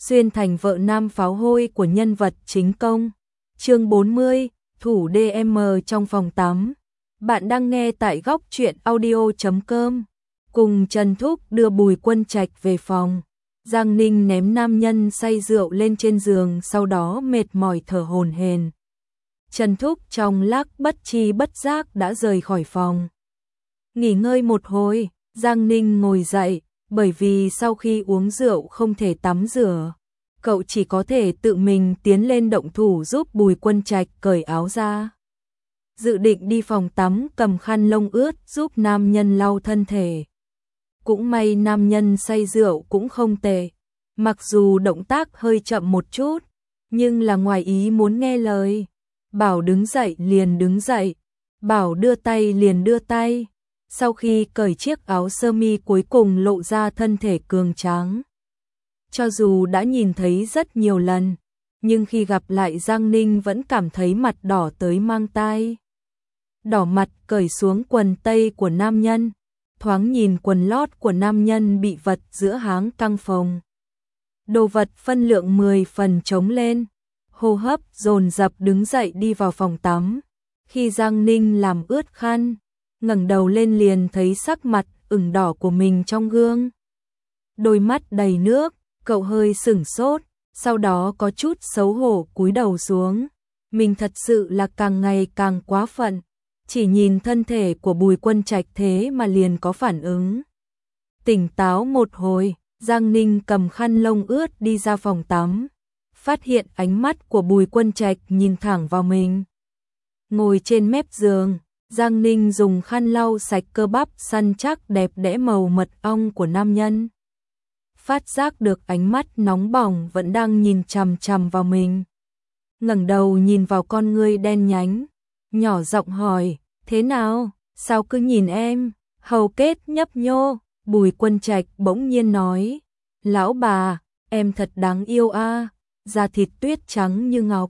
xuyên thành vợ nam pháo hôi của nhân vật chính công. Chương 40, thủ DM trong phòng tắm. Bạn đang nghe tại góc truyện audio.com. Cùng Trần Thúc đưa Bùi Quân Trạch về phòng. Giang Ninh ném nam nhân say rượu lên trên giường, sau đó mệt mỏi thở hổn hển. Trần Thúc trong lát bất chi bất giác đã rời khỏi phòng. Nghỉ ngơi một hồi, Giang Ninh ngồi dậy, bởi vì sau khi uống rượu không thể tắm rửa. Cậu chỉ có thể tự mình tiến lên động thủ giúp Bùi Quân Trạch cởi áo ra. Dự định đi phòng tắm cầm khăn lông ướt giúp nam nhân lau thân thể. Cũng may nam nhân say rượu cũng không tệ. Mặc dù động tác hơi chậm một chút, nhưng là ngoài ý muốn nghe lời. Bảo đứng dậy liền đứng dậy, bảo đưa tay liền đưa tay. Sau khi cởi chiếc áo sơ mi cuối cùng lộ ra thân thể cường tráng. Cho dù đã nhìn thấy rất nhiều lần, nhưng khi gặp lại Giang Ninh vẫn cảm thấy mặt đỏ tới mang tai. Đỏ mặt cởi xuống quần tây của nam nhân, thoáng nhìn quần lót của nam nhân bị vật giữa háng căng phồng. Đồ vật phân lượng 10 phần trống lên, hô hấp dồn dập đứng dậy đi vào phòng tắm. Khi Giang Ninh làm ướt khăn, ngẩng đầu lên liền thấy sắc mặt ửng đỏ của mình trong gương. Đôi mắt đầy nước, cậu hơi sửng sốt, sau đó có chút xấu hổ cúi đầu xuống. Mình thật sự là càng ngày càng quá phận, chỉ nhìn thân thể của Bùi Quân Trạch thế mà liền có phản ứng. Tỉnh táo một hồi, Giang Ninh cầm khăn lông ướt đi ra phòng tắm, phát hiện ánh mắt của Bùi Quân Trạch nhìn thẳng vào mình. Ngồi trên mép giường, Giang Ninh dùng khăn lau sạch cơ bắp săn chắc đẹp đẽ màu mật ong của nam nhân. Phát giác được ánh mắt nóng bỏng vẫn đang nhìn chằm chằm vào mình. Ngẩng đầu nhìn vào con ngươi đen nhánh, nhỏ giọng hỏi, thế nào, sao cứ nhìn em, hầu kết nhấp nhô. Bùi Quân Trạch bỗng nhiên nói, lão bà, em thật đáng yêu a, da thịt tuyết trắng như ngọc.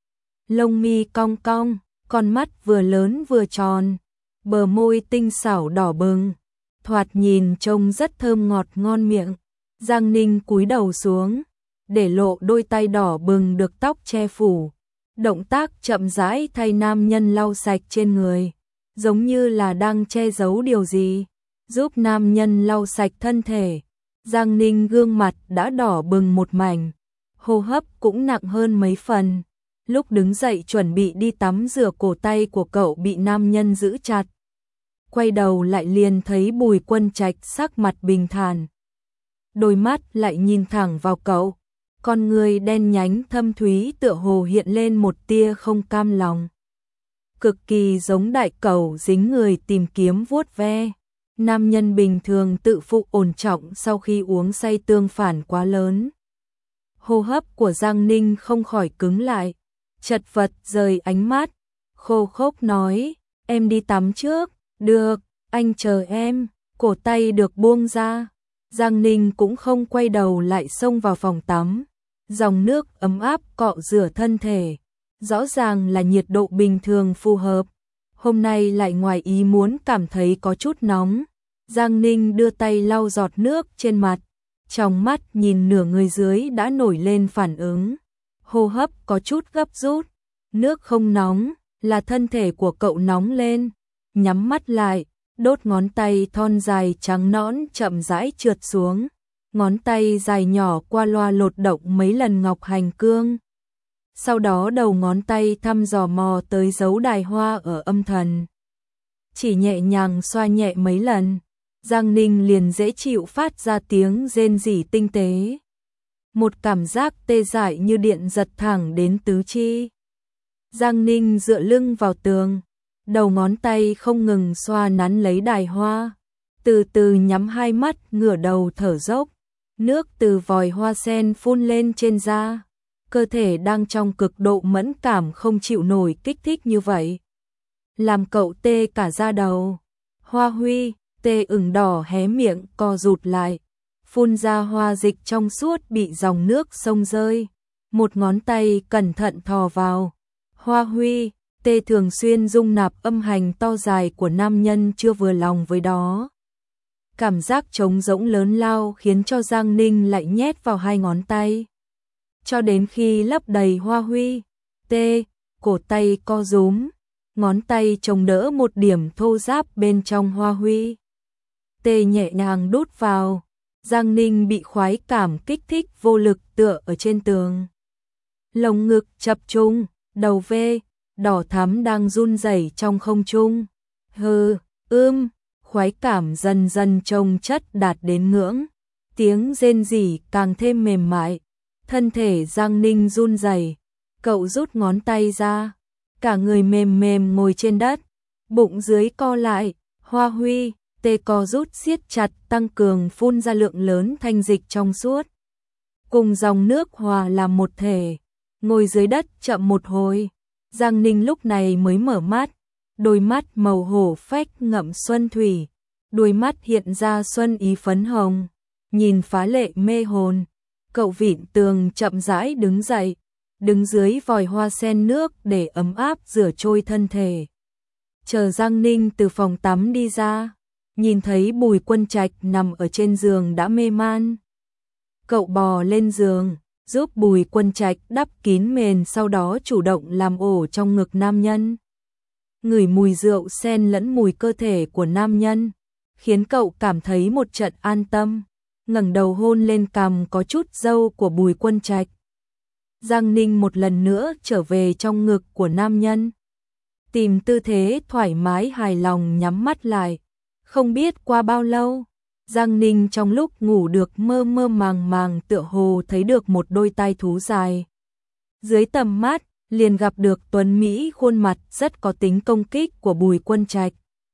Lông mi cong cong, con mắt vừa lớn vừa tròn, bờ môi tinh xảo đỏ bừng, thoạt nhìn trông rất thơm ngọt ngon miệng. Giang Ninh cúi đầu xuống, để lộ đôi tay đỏ bừng được tóc che phủ. Động tác chậm rãi thay nam nhân lau sạch trên người, giống như là đang che giấu điều gì, giúp nam nhân lau sạch thân thể. Giang Ninh gương mặt đã đỏ bừng một mảnh, hô hấp cũng nặng hơn mấy phần. Lúc đứng dậy chuẩn bị đi tắm rửa, cổ tay của cậu bị nam nhân giữ chặt. Quay đầu lại liền thấy Bùi Quân Trạch sắc mặt bình thản. Đôi mắt lại nhìn thẳng vào cậu, con người đen nhánh thâm thúy tựa hồ hiện lên một tia không cam lòng. Cực kỳ giống đại cẩu dính người tìm kiếm vuốt ve. Nam nhân bình thường tự phụ ổn trọng sau khi uống say tương phản quá lớn. Hô hấp của Giang Ninh không khỏi cứng lại, chật vật rời ánh mắt, khô khốc nói, em đi tắm trước, được, anh chờ em. Cổ tay được buông ra, Giang Ninh cũng không quay đầu lại xông vào phòng tắm. Dòng nước ấm áp cọ rửa thân thể, rõ ràng là nhiệt độ bình thường phù hợp. Hôm nay lại ngoài ý muốn cảm thấy có chút nóng. Giang Ninh đưa tay lau giọt nước trên mặt, trong mắt nhìn nửa người dưới đã nổi lên phản ứng. Hô hấp có chút gấp rút, nước không nóng, là thân thể của cậu nóng lên. Nhắm mắt lại, đốt ngón tay thon dài trắng nõn chậm rãi trượt xuống. Ngón tay dài nhỏ qua loa lột động mấy lần ngọc hành cương. Sau đó đầu ngón tay thăm dò mò tới dấu đài hoa ở âm thần. Chỉ nhẹ nhàng xoa nhẹ mấy lần, Giang Ninh liền dễ chịu phát ra tiếng rên rỉ tinh tế. Một cảm giác tê dại như điện giật thẳng đến tứ chi. Giang Ninh dựa lưng vào tường, đầu ngón tay không ngừng xoa nắn lấy đài hoa, từ từ nhắm hai mắt ngửa đầu thở dốc. Nước từ vòi hoa sen phun lên trên da, cơ thể đang trong cực độ mẫn cảm không chịu nổi kích thích như vậy, làm cậu tê cả da đầu. Hoa Huy, tê ửng đỏ hé miệng co rụt lại, phun ra hoa dịch trong suốt bị dòng nước sông rơi. Một ngón tay cẩn thận thò vào. Hoa Huy, tê thường xuyên dung nạp âm hành to dài của nam nhân chưa vừa lòng với đó. Cảm giác trống rỗng lớn lao khiến cho Giang Ninh lại nhét vào hai ngón tay. cho đến khi lấp đầy hoa huy. T. Cổ tay co rúm, ngón tay chống đỡ một điểm thô ráp bên trong hoa huy. T. Nhẹ nhàng đút vào. Giang Ninh bị khoái cảm kích thích vô lực tựa ở trên tường. Lồng ngực chập trùng, đầu V, đỏ thắm đang run rẩy trong không trung. Khoái cảm dần dần chồng chất đạt đến ngưỡng. Tiếng rên rỉ càng thêm mềm mại. Thân thể Giang Ninh run rẩy. Cậu rút ngón tay ra. Cả người mềm mềm ngồi trên đất. Bụng dưới co lại. Hoa huy, tê co rút siết chặt tăng cường phun ra lượng lớn thanh dịch trong suốt. Cùng dòng nước hòa làm một thể. Ngồi dưới đất chậm một hồi. Giang Ninh lúc này mới mở mắt. Đôi mắt màu hổ phách ngậm xuân thủy. Đôi mắt hiện ra xuân ý phấn hồng. Nhìn phá lệ mê hồn. Cậu vịn tường chậm rãi đứng dậy. Đứng dưới vòi hoa sen nước để ấm áp rửa trôi thân thể. Chờ Giang Ninh từ phòng tắm đi ra. Nhìn thấy Bùi Quân Trạch nằm ở trên giường đã mê man. Cậu bò lên giường, giúp Bùi Quân Trạch đắp kín mền, sau đó chủ động làm ổ trong ngực nam nhân. Ngửi mùi rượu xen lẫn mùi cơ thể của nam nhân, khiến cậu cảm thấy một trận an tâm. Ngẩng đầu hôn lên cằm có chút râu của Bùi Quân Trạch. Giang Ninh một lần nữa trở về trong ngực của nam nhân. Tìm tư thế thoải mái hài lòng nhắm mắt lại. Không biết qua bao lâu, Giang Ninh trong lúc ngủ được mơ mơ màng màng tựa hồ thấy được một đôi tai thú dài. Dưới tầm mắt, liền gặp được tuấn Mỹ khuôn mặt rất có tính công kích của Bùi Quân Trạch.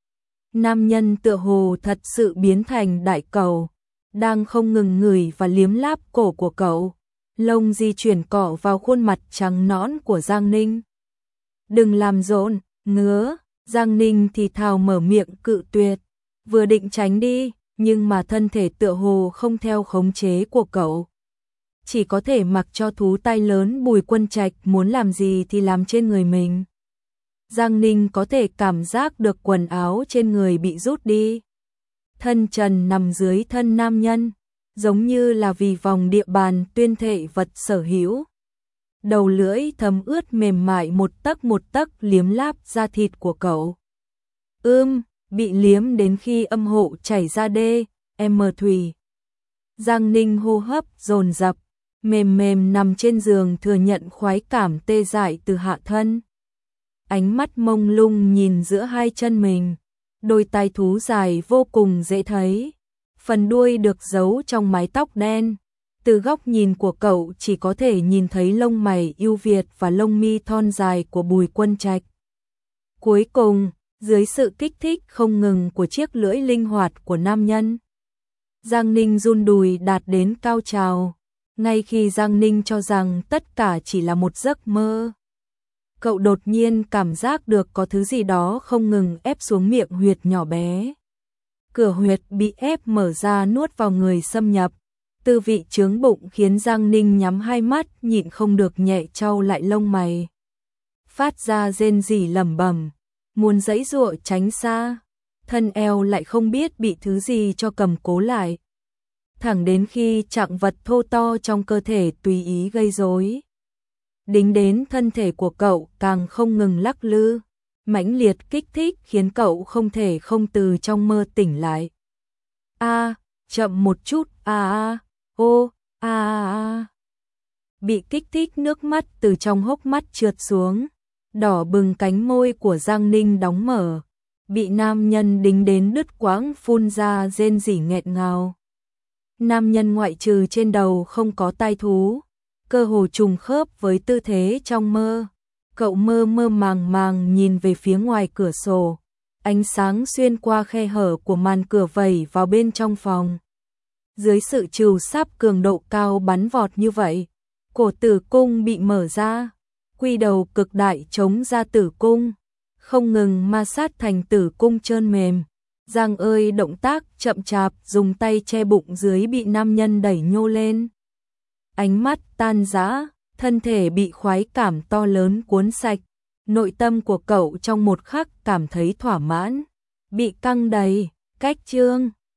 Nam nhân tựa hồ thật sự biến thành đại cầu, đang không ngừng ngửi và liếm láp cổ của cậu. Lông di chuyển cọ vào khuôn mặt trắng nõn của Giang Ninh. Đừng làm rộn, ngứa. Giang Ninh thì thào mở miệng cự tuyệt. Vừa định tránh đi, nhưng mà thân thể tựa hồ không theo khống chế của cậu. Chỉ có thể mặc cho thú tay lớn Bùi Quân Trạch muốn làm gì thì làm trên người mình. Giang Ninh có thể cảm giác được quần áo trên người bị rút đi. Thân trần nằm dưới thân nam nhân, giống như là vì vòng địa bàn tuyên thệ vật sở hữu. Đầu lưỡi thấm ướt mềm mại một tấc liếm láp da thịt của cậu. Bị liếm đến khi âm hộ chảy ra đê, thủy. Giang Ninh hô hấp dồn dập, mềm mềm nằm trên giường thừa nhận khoái cảm tê dại từ hạ thân. Ánh mắt mông lung nhìn giữa hai chân mình, đôi tai thú dài vô cùng dễ thấy. Phần đuôi được giấu trong mái tóc đen. Từ góc nhìn của cậu chỉ có thể nhìn thấy lông mày ưu việt và lông mi thon dài của Bùi Quân Trạch. Cuối cùng, dưới sự kích thích không ngừng của chiếc lưỡi linh hoạt của nam nhân, Giang Ninh run đùi đạt đến cao trào. Ngay khi Giang Ninh cho rằng tất cả chỉ là một giấc mơ, cậu đột nhiên cảm giác được có thứ gì đó không ngừng ép xuống miệng huyệt nhỏ bé. Cửa huyệt bị ép mở ra nuốt vào người xâm nhập. Tư vị chướng bụng khiến Giang Ninh nhắm hai mắt nhịn không được nhẹ chau lại lông mày. Phát ra rên rỉ lẩm bẩm, muốn giãy giụa tránh xa, thân eo lại không biết bị thứ gì cho cầm cố lại. Thẳng đến khi chặng vật thô to trong cơ thể tùy ý gây rối. Đính đến thân thể của cậu càng không ngừng lắc lư, mãnh liệt kích thích khiến cậu không thể không từ trong mơ tỉnh lại. Chậm một chút, Bị kích thích nước mắt từ trong hốc mắt trượt xuống, đỏ bừng cánh môi của Giang Ninh đóng mở, bị nam nhân đính đến đứt quãng phun ra rên rỉ nghẹn ngào. Nam nhân ngoại trừ trên đầu không có tai thú, cơ hồ trùng khớp với tư thế trong mơ. Cậu mơ mơ màng màng nhìn về phía ngoài cửa sổ, ánh sáng xuyên qua khe hở của màn cửa vẩy vào bên trong phòng. Dưới sự trìu sáp cường độ cao bắn vọt như vậy, cổ tử cung bị mở ra, quy đầu cực đại chống ra tử cung, không ngừng ma sát thành tử cung trơn mềm. Giang ơi động tác chậm chạp dùng tay che bụng dưới bị nam nhân đẩy nhô lên. Ánh mắt tan rã, thân thể bị khoái cảm to lớn cuốn sạch, nội tâm của cậu trong một khắc cảm thấy thỏa mãn, bị căng đầy. Cách chương